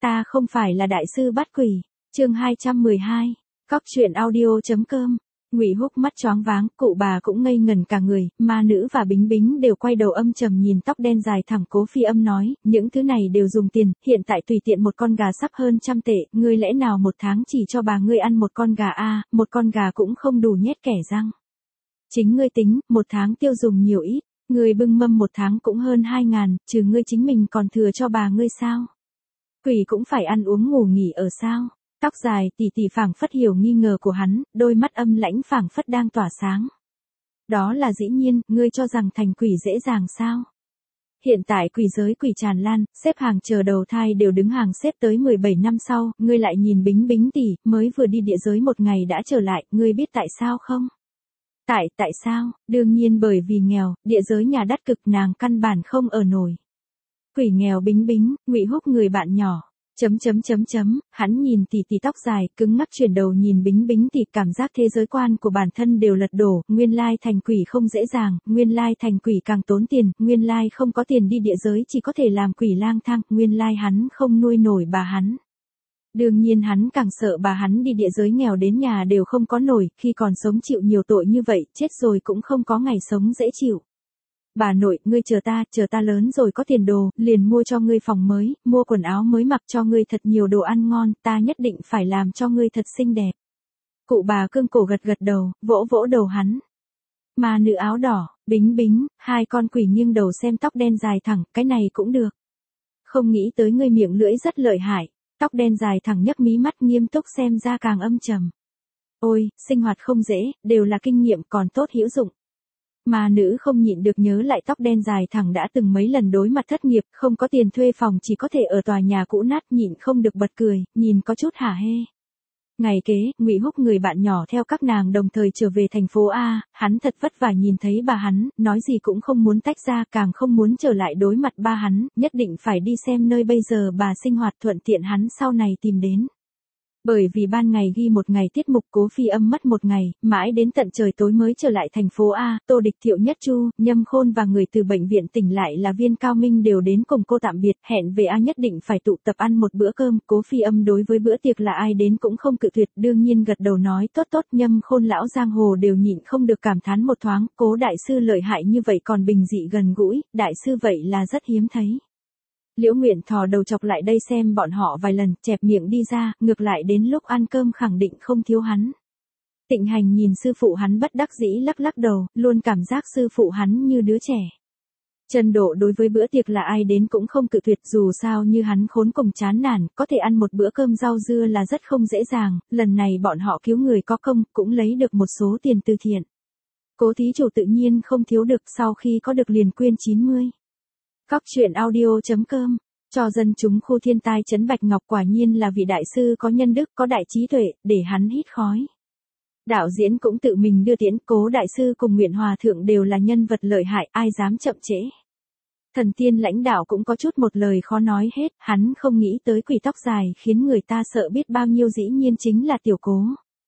Ta không phải là đại sư bắt quỷ. Chương 212. Cóc truyện audio.com. Ngụy Húc mắt choáng váng, cụ bà cũng ngây ngẩn cả người, ma nữ và Bính Bính đều quay đầu âm trầm nhìn tóc đen dài thẳng Cố Phi Âm nói, những thứ này đều dùng tiền, hiện tại tùy tiện một con gà sắp hơn 100 tệ, ngươi lẽ nào một tháng chỉ cho bà ngươi ăn một con gà a, một con gà cũng không đủ nhét kẻ răng. Chính ngươi tính, một tháng tiêu dùng nhiều ít, ngươi bưng mâm một tháng cũng hơn 2.000, trừ ngươi chính mình còn thừa cho bà ngươi sao? Quỷ cũng phải ăn uống ngủ nghỉ ở sao? Tóc dài tỉ tỉ phảng phất hiểu nghi ngờ của hắn, đôi mắt âm lãnh phảng phất đang tỏa sáng. Đó là dĩ nhiên, ngươi cho rằng thành quỷ dễ dàng sao? Hiện tại quỷ giới quỷ tràn lan, xếp hàng chờ đầu thai đều đứng hàng xếp tới 17 năm sau, ngươi lại nhìn Bính Bính tỷ, mới vừa đi địa giới một ngày đã trở lại, ngươi biết tại sao không? Tại sao? Đương nhiên bởi vì nghèo, địa giới nhà đắt cực nàng căn bản không ở nổi. Quỷ nghèo Bính Bính, Ngụy Húc người bạn nhỏ. Hắn nhìn tỷ tỷ tóc dài, cứng ngắc chuyển đầu nhìn Bính Bính tỷ, cảm giác thế giới quan của bản thân đều lật đổ, nguyên lai thành quỷ không dễ dàng, nguyên lai thành quỷ càng tốn tiền, nguyên lai không có tiền đi địa giới chỉ có thể làm quỷ lang thang, nguyên lai hắn không nuôi nổi bà hắn. Đương nhiên hắn càng sợ bà hắn đi địa giới nghèo đến nhà đều không có nổi, khi còn sống chịu nhiều tội như vậy, chết rồi cũng không có ngày sống dễ chịu. Bà nội, ngươi chờ ta lớn rồi có tiền đồ, liền mua cho ngươi phòng mới, mua quần áo mới mặc cho ngươi thật nhiều đồ ăn ngon, ta nhất định phải làm cho ngươi thật xinh đẹp. Cụ bà cương cổ gật đầu, vỗ vỗ đầu hắn. Ma nữ áo đỏ, Bính Bính, hai con quỷ nghiêng đầu xem tóc đen dài thẳng, cái này cũng được. Không nghĩ tới ngươi miệng lưỡi rất lợi hại, tóc đen dài thẳng nhấc mí mắt nghiêm túc xem ra càng âm trầm. Ôi, sinh hoạt không dễ, đều là kinh nghiệm còn tốt hữu dụng. Ma nữ không nhịn được nhớ lại tóc đen dài thẳng đã từng mấy lần đối mặt thất nghiệp, không có tiền thuê phòng chỉ có thể ở tòa nhà cũ nát, nhịn không được bật cười, nhìn có chút hả hê. Ngày kế, Ngụy Húc người bạn nhỏ theo các nàng đồng thời trở về thành phố A, hắn thật vất vả nhìn thấy bà hắn, nói gì cũng không muốn tách ra, càng không muốn trở lại đối mặt ba hắn, nhất định phải đi xem nơi bây giờ bà sinh hoạt thuận tiện hắn sau này tìm đến. Bởi vì ban ngày ghi một ngày tiết mục Cố Phi Âm mất một ngày, mãi đến tận trời tối mới trở lại thành phố A, Tô Địch Thiệu Nhất Chu, Nhâm Khôn và người từ bệnh viện tỉnh lại là Viên Cao Minh đều đến cùng cô tạm biệt, hẹn về A nhất định phải tụ tập ăn một bữa cơm, Cố Phi Âm đối với bữa tiệc là ai đến cũng không cự tuyệt, đương nhiên gật đầu nói tốt, Nhâm Khôn lão giang hồ đều nhịn không được cảm thán một thoáng, Cố đại sư lợi hại như vậy còn bình dị gần gũi, đại sư vậy là rất hiếm thấy. Liễu Nguyện thò đầu chọc lại đây xem bọn họ vài lần, chẹp miệng đi ra, ngược lại đến lúc ăn cơm khẳng định không thiếu hắn. Tịnh Hành nhìn sư phụ hắn bất đắc dĩ lắc đầu, luôn cảm giác sư phụ hắn như đứa trẻ. Trần Độ đối với bữa tiệc là ai đến cũng không cự tuyệt, dù sao như hắn khốn cùng chán nản, có thể ăn một bữa cơm rau dưa là rất không dễ dàng, lần này bọn họ cứu người có công, cũng lấy được một số tiền từ thiện. Cố thí chủ tự nhiên không thiếu được, sau khi có được liền quyên 90. Cóc truyện audio.com. Cho dân chúng khu thiên tai trấn Bạch Ngọc quả nhiên là vị đại sư có nhân đức có đại trí tuệ, để hắn hít khói. Đạo diễn cũng tự mình đưa tiễn, Cố đại sư cùng Nguyện Hòa thượng đều là nhân vật lợi hại, ai dám chậm trễ. Thần tiên lãnh đạo cũng có chút một lời khó nói hết, hắn không nghĩ tới quỷ tóc dài khiến người ta sợ biết bao nhiêu, dĩ nhiên chính là Tiểu Cố.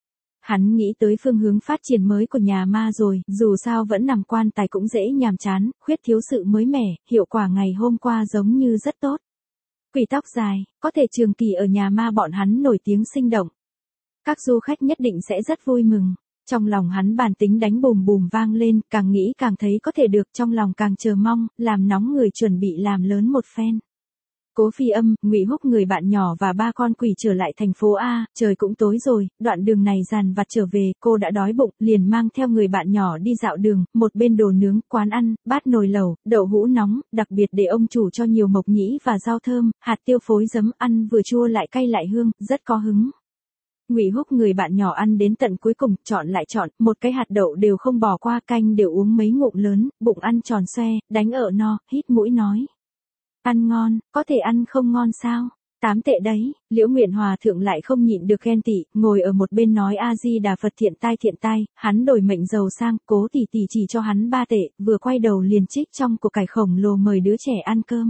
Hắn nghĩ tới phương hướng phát triển mới của nhà ma rồi, dù sao vẫn nằm quan tài cũng dễ nhàm chán, khuyết thiếu sự mới mẻ, hiệu quả ngày hôm qua giống như rất tốt. Quỷ tóc dài, có thể trường kỳ ở nhà ma bọn hắn nổi tiếng sinh động. Các du khách nhất định sẽ rất vui mừng. Trong lòng hắn bản tính đánh bùm bùm vang lên, càng nghĩ càng thấy có thể được, trong lòng càng chờ mong, làm nóng người chuẩn bị làm lớn một phen. Cố Phi Âm, Ngụy Húc người bạn nhỏ và ba con quỷ trở lại thành phố A, trời cũng tối rồi, đoạn đường này dàn vặt trở về, cô đã đói bụng, liền mang theo người bạn nhỏ đi dạo đường, một bên đồ nướng, quán ăn, bát nồi lẩu, đậu hũ nóng, đặc biệt để ông chủ cho nhiều mộc nhĩ và rau thơm, hạt tiêu phối giấm, ăn vừa chua lại cay lại hương, rất có hứng. Ngụy Húc người bạn nhỏ ăn đến tận cuối cùng, chọn lại chọn, một cái hạt đậu đều không bỏ qua, canh đều uống mấy ngụm lớn, bụng ăn tròn xoe, đánh ở no, hít mũi nói. Ăn ngon, có thể ăn không ngon sao? 8 tệ đấy, Liễu Nguyện Hòa thượng lại không nhịn được ghen tị, ngồi ở một bên nói A Di Đà Phật thiện tai, hắn đổi mệnh giàu sang, Cố tỷ tỷ chỉ cho hắn 3 tệ, vừa quay đầu liền trích trong của cải khổng lồ mời đứa trẻ ăn cơm.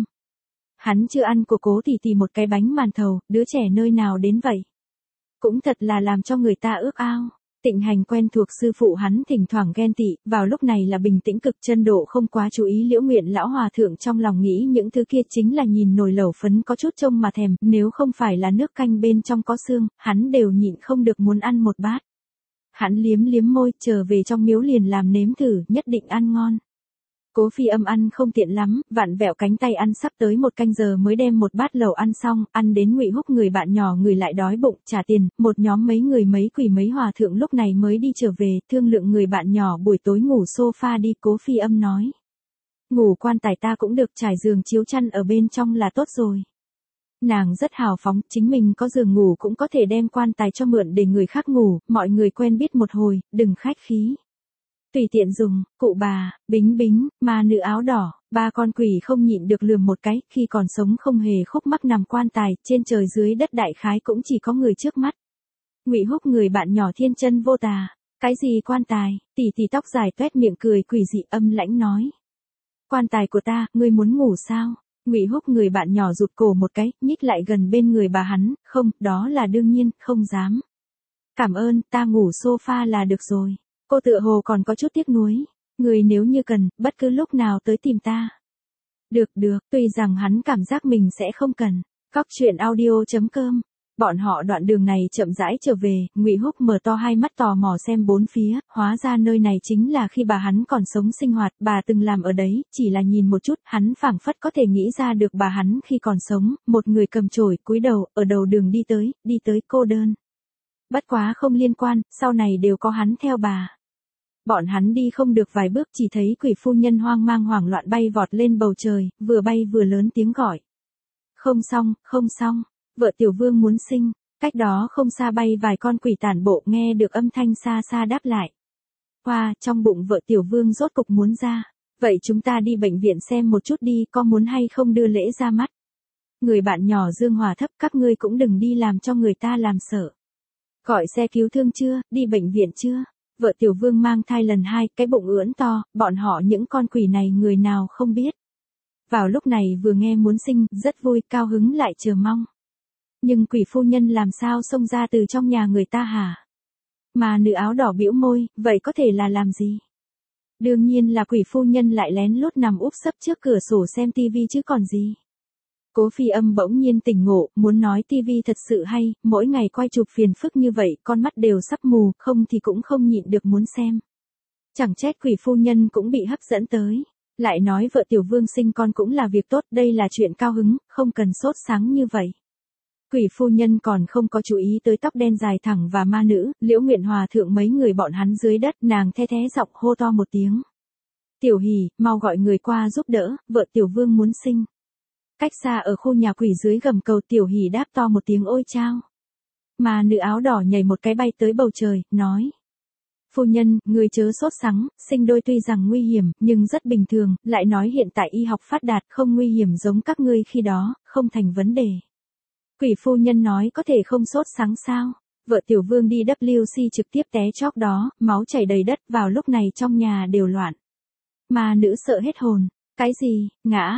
Hắn chưa ăn của Cố tỷ tỷ một cái bánh màn thầu, đứa trẻ nơi nào đến vậy? Cũng thật là làm cho người ta ước ao. Tịnh Hành quen thuộc sư phụ hắn thỉnh thoảng ghen tị, vào lúc này là bình tĩnh cực chân độ không quá chú ý Liễu Nguyện lão hòa thượng trong lòng nghĩ những thứ kia chính là nhìn nồi lẩu phấn có chút trông mà thèm, nếu không phải là nước canh bên trong có xương, hắn đều nhịn không được muốn ăn một bát. Hắn liếm liếm môi, trở về trong miếu liền làm nếm thử, nhất định ăn ngon. Cố Phi Âm ăn không tiện lắm, vặn vẹo cánh tay ăn sắp tới 1 canh giờ mới đem một bát lẩu ăn xong, ăn đến Ngụy Húc người bạn nhỏ người lại đói bụng, trả tiền, một nhóm mấy người mấy quỷ mấy hòa thượng lúc này mới đi trở về, thương lượng người bạn nhỏ buổi tối ngủ sofa đi. Cố Phi Âm nói, ngủ quan tài ta cũng được, trải giường chiếu chăn ở bên trong là tốt rồi. Nàng rất hào phóng, chính mình có giường ngủ cũng có thể đem quan tài cho mượn để người khác ngủ, mọi người quen biết một hồi, đừng khách khí. Tùy tiện dùng. Cụ bà, Bính Bính, ma nữ áo đỏ, 3 con quỷ không nhịn được lườm một cái, khi còn sống không hề khúc mắc nằm quan tài, trên trời dưới đất đại khái cũng chỉ có người trước mắt. Ngụy Húc người bạn nhỏ thiên chân vô tà, cái gì quan tài, tỷ tỷ tóc dài toét miệng cười quỷ dị âm lãnh nói. Quan tài của ta, ngươi muốn ngủ sao? Ngụy Húc người bạn nhỏ rụt cổ một cái, nhích lại gần bên người bà hắn, không, đó là đương nhiên, không dám. Cảm ơn, ta ngủ sofa là được rồi. Cô tựa hồ còn có chút tiếc nuối. Người nếu như cần, bất cứ lúc nào tới tìm ta. Được, tuy rằng hắn cảm giác mình sẽ không cần. Cóc truyện audio.com. Bọn họ đoạn đường này chậm rãi trở về, Ngụy Húc mở to hai mắt tò mò xem bốn phía, hóa ra nơi này chính là khi bà hắn còn sống sinh hoạt, bà từng làm ở đấy, chỉ là nhìn một chút, hắn phảng phất có thể nghĩ ra được bà hắn khi còn sống, một người cầm chổi, cúi đầu, ở đầu đường đi tới cô đơn. Bất quá không liên quan, sau này đều có hắn theo bà. Bọn hắn đi không được vài bước chỉ thấy quỷ phu nhân hoang mang hoảng loạn bay vọt lên bầu trời, vừa bay vừa lớn tiếng gọi. Không xong, vợ tiểu vương muốn sinh, cách đó không xa bay vài con quỷ tản bộ nghe được âm thanh xa xa đáp lại. Hoa, trong bụng vợ tiểu vương rốt cục muốn ra, vậy chúng ta đi bệnh viện xem một chút đi, có muốn hay không đưa lễ ra mắt. Người bạn nhỏ Dương Hòa thấp, các ngươi cũng đừng đi làm cho người ta làm sợ. Gọi xe cứu thương chưa, đi bệnh viện chưa? Vợ tiểu vương mang thai lần 2, cái bụng ưỡn to, bọn họ những con quỷ này người nào không biết. Vào lúc này vừa nghe muốn sinh, rất vui, cao hứng lại chờ mong. Nhưng quỷ phu nhân làm sao xông ra từ trong nhà người ta hả? Mà nữ áo đỏ bĩu môi, vậy có thể là làm gì? Đương nhiên là quỷ phu nhân lại lén lút nằm úp sấp trước cửa sổ xem tivi chứ còn gì. Cố Phi Âm bỗng nhiên tỉnh ngộ, muốn nói tivi thật sự hay, mỗi ngày quay chụp phiền phức như vậy, con mắt đều sắp mù, không thì cũng không nhịn được muốn xem. Chẳng trách quỷ phu nhân cũng bị hấp dẫn tới. Lại nói vợ tiểu vương sinh con cũng là việc tốt, đây là chuyện cao hứng, không cần sốt sáng như vậy. Quỷ phu nhân còn không có chú ý tới tóc đen dài thẳng và ma nữ, Liễu Nguyện Hòa thượng mấy người bọn hắn dưới đất, nàng the thé giọng hô to một tiếng. Tiểu Hỷ, mau gọi người qua giúp đỡ, vợ tiểu vương muốn sinh. Cách xa ở khu nhà quỷ dưới gầm cầu Tiểu Hỷ đáp to một tiếng ôi chao. Mà nữ áo đỏ nhảy một cái bay tới bầu trời, nói. Phu nhân, người chớ sốt sắng, sinh đôi tuy rằng nguy hiểm, nhưng rất bình thường, lại nói hiện tại y học phát đạt không nguy hiểm giống các ngươi khi đó, không thành vấn đề. Quỷ phu nhân nói có thể không sốt sáng sao? Vợ tiểu vương đi WC trực tiếp té chóc đó, máu chảy đầy đất, vào lúc này trong nhà đều loạn. Mà nữ sợ hết hồn. Cái gì,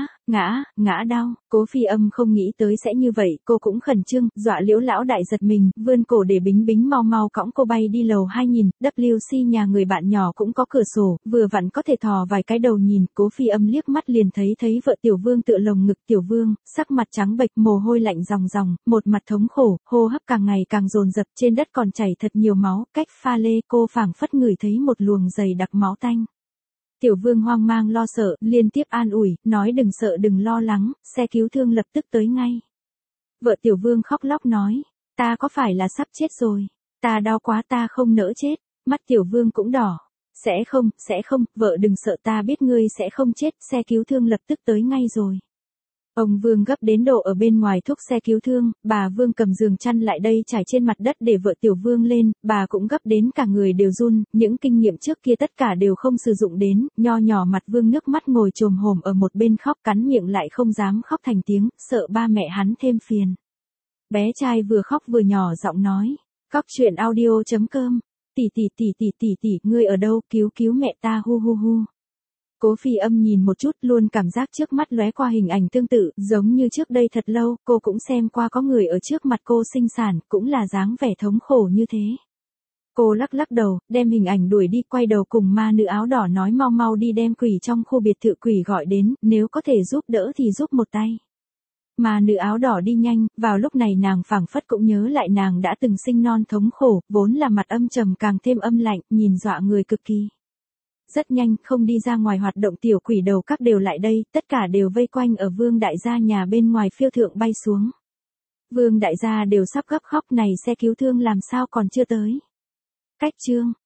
ngã đau, Cố Phi Âm không nghĩ tới sẽ như vậy, cô cũng khẩn trương, dọa Liễu lão đại giật mình, vươn cổ để Bính Bính mau mau cõng cô bay đi lầu 2 nhìn, WC nhà người bạn nhỏ cũng có cửa sổ, vừa vặn có thể thò vài cái đầu nhìn, Cố Phi Âm liếc mắt liền thấy vợ tiểu vương tựa lồng ngực tiểu vương, sắc mặt trắng bệch mồ hôi lạnh ròng ròng, một mặt thống khổ, hô hấp càng ngày càng dồn dập, trên đất còn chảy thật nhiều máu, cách pha lê cô phảng phất ngửi thấy một luồng dày đặc máu tanh. Tiểu vương hoang mang lo sợ, liên tiếp an ủi, nói đừng sợ đừng lo lắng, xe cứu thương lập tức tới ngay. Vợ tiểu vương khóc lóc nói, ta có phải là sắp chết rồi, ta đau quá ta không nỡ chết, mắt tiểu vương cũng đỏ, sẽ không, vợ đừng sợ ta biết ngươi sẽ không chết, xe cứu thương lập tức tới ngay rồi. Ông Vương gấp đến độ ở bên ngoài thúc xe cứu thương, bà Vương cầm giường chăn lại đây trải trên mặt đất để vợ tiểu Vương lên, bà cũng gấp đến cả người đều run, những kinh nghiệm trước kia tất cả đều không sử dụng đến, nho nhỏ mặt Vương nước mắt ngồi chồm hổm ở một bên khóc cắn miệng lại không dám khóc thành tiếng, sợ ba mẹ hắn thêm phiền. Bé trai vừa khóc vừa nhỏ giọng nói, Cóc truyện audio.com, tỷ, ngươi ở đâu, cứu mẹ ta hu hu hu. Cố Phi Âm nhìn một chút luôn cảm giác trước mắt lóe qua hình ảnh tương tự, giống như trước đây thật lâu, cô cũng xem qua có người ở trước mặt cô sinh sản, cũng là dáng vẻ thống khổ như thế. Cô lắc lắc đầu, đem hình ảnh đuổi đi, quay đầu cùng ma nữ áo đỏ nói mau mau đi đem quỷ trong khu biệt thự quỷ gọi đến, nếu có thể giúp đỡ thì giúp một tay. Ma nữ áo đỏ đi nhanh, vào lúc này nàng phảng phất cũng nhớ lại nàng đã từng sinh non thống khổ, vốn là mặt âm trầm càng thêm âm lạnh, nhìn dọa người cực kỳ. Rất nhanh, không đi ra ngoài hoạt động tiểu quỷ đầu các đều lại đây, tất cả đều vây quanh ở Vương đại gia nhà bên ngoài phiêu thượng bay xuống. Vương đại gia đều sắp gấp khóc, này xe cứu thương làm sao còn chưa tới. Cách chương